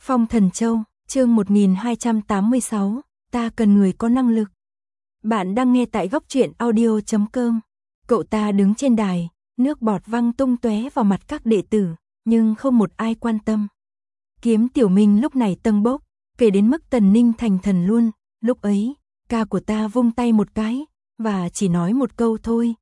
Phong Thần Châu, chương 1286, ta cần người có năng lực. Bạn đang nghe tại góc truyện audio.com. Cậu ta đứng trên đài, nước bọt văng tung tóe vào mặt các đệ tử, nhưng không một ai quan tâm. Kiếm Tiểu Minh lúc này tâng bốc, kể đến mức Tần Ninh thành thần luôn. Lúc ấy, ca của ta vung tay một cái, và chỉ nói một câu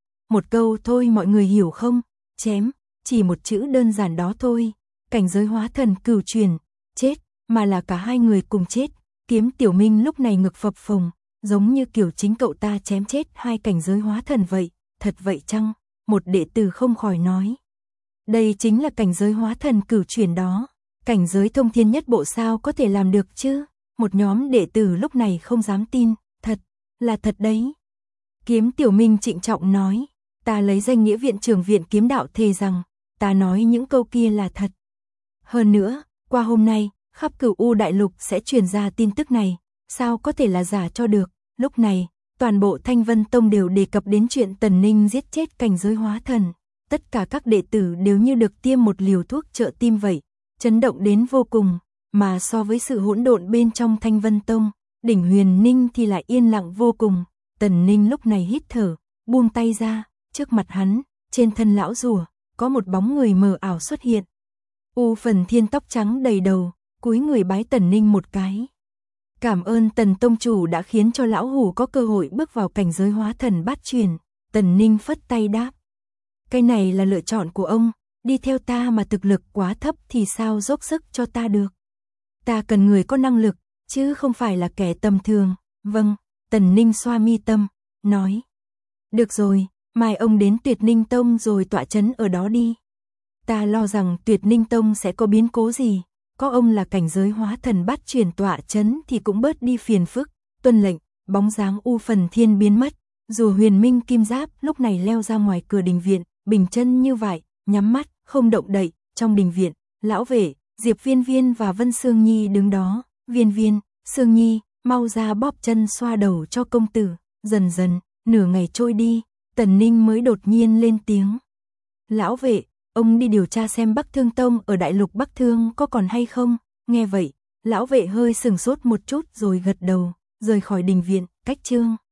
thôi mọi người hiểu không? Chém, chỉ một chữ đơn giản đó thôi. Cảnh giới hóa thần cửu truyền, chết, mà là cả hai người cùng chết. Kiếm Tiểu Minh lúc này ngực phập phồng, giống như kiểu chính cậu ta chém chết hai cảnh giới hóa thần vậy. Thật vậy chăng? Một đệ tử không khỏi nói. Đây chính là cảnh giới hóa thần cửu truyền đó. Cảnh giới thông thiên nhất bộ sao có thể làm được chứ? Một nhóm đệ tử lúc này không dám tin. Thật, là thật đấy. Kiếm Tiểu Minh trịnh trọng nói. Ta lấy danh nghĩa viện trưởng viện kiếm đạo thề rằng, ta nói những câu kia là thật. Hơn nữa, qua hôm nay, khắp Cửu U đại lục sẽ truyền ra tin tức này, sao có thể là giả cho được. Lúc này, toàn bộ Thanh Vân Tông đều đề cập đến chuyện Tần Ninh giết chết cảnh giới hóa thần. Tất cả các đệ tử đều như được tiêm một liều thuốc trợ tim vậy, chấn động đến vô cùng. Mà so với sự hỗn độn bên trong Thanh Vân Tông, đỉnh Huyền Ninh thì lại yên lặng vô cùng. Tần Ninh lúc này hít thở, buông tay ra, trước mặt hắn, trên thân lão rùa, có một bóng người mờ ảo xuất hiện. U Phần Thiên tóc trắng đầy đầu, cúi người bái Tần Ninh một cái. Cảm ơn Tần tông chủ đã khiến cho lão hủ có cơ hội bước vào cảnh giới hóa thần bát truyền. Tần Ninh phất tay đáp. Cái này là lựa chọn của ông, đi theo ta mà thực lực quá thấp thì sao dốc sức cho ta được. Ta cần người có năng lực, chứ không phải là kẻ tầm thường. Vâng, Tần Ninh xoa mi tâm, nói. Được rồi, mai ông đến Tuyệt Ninh Tông rồi tọa chấn ở đó đi. Ta lo rằng Tuyệt Ninh Tông sẽ có biến cố gì, có ông là cảnh giới hóa thần bát truyền tọa chấn thì cũng bớt đi phiền phức. Tuân lệnh, bóng dáng U Phần Thiên biến mất, dù Huyền Minh Kim Giáp lúc này leo ra ngoài cửa đình viện, bình chân như vậy, nhắm mắt, không động đậy. Trong đình viện, lão vệ, Diệp Viên Viên và Vân Sương Nhi đứng đó. Viên Viên, Sương Nhi, mau ra bóp chân xoa đầu cho công tử. Dần dần, nửa ngày trôi đi, Tần Ninh mới đột nhiên lên tiếng. Lão vệ, ông đi điều tra xem Bắc Thương Tông ở đại lục Bắc Thương có còn hay không? Nghe vậy, lão vệ hơi sừng sốt một chút rồi gật đầu, rời khỏi đình viện, cách chương.